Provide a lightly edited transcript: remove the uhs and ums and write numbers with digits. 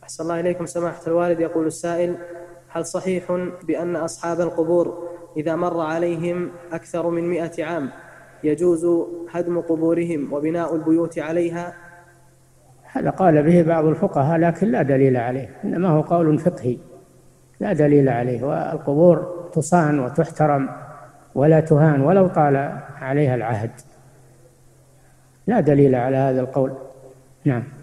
أحسن الله إليكم سماحة الوالد. يقول السائل: هل صحيح بأن أصحاب القبور إذا مر عليهم أكثر من 100 عام يجوز هدم قبورهم وبناء البيوت عليها؟ هذا قال به بعض الفقهاء لكن لا دليل عليه، إنما هو قول فقهي لا دليل عليه. والقبور تصان وتحترم ولا تهان ولو طال عليها العهد، لا دليل على هذا القول. نعم.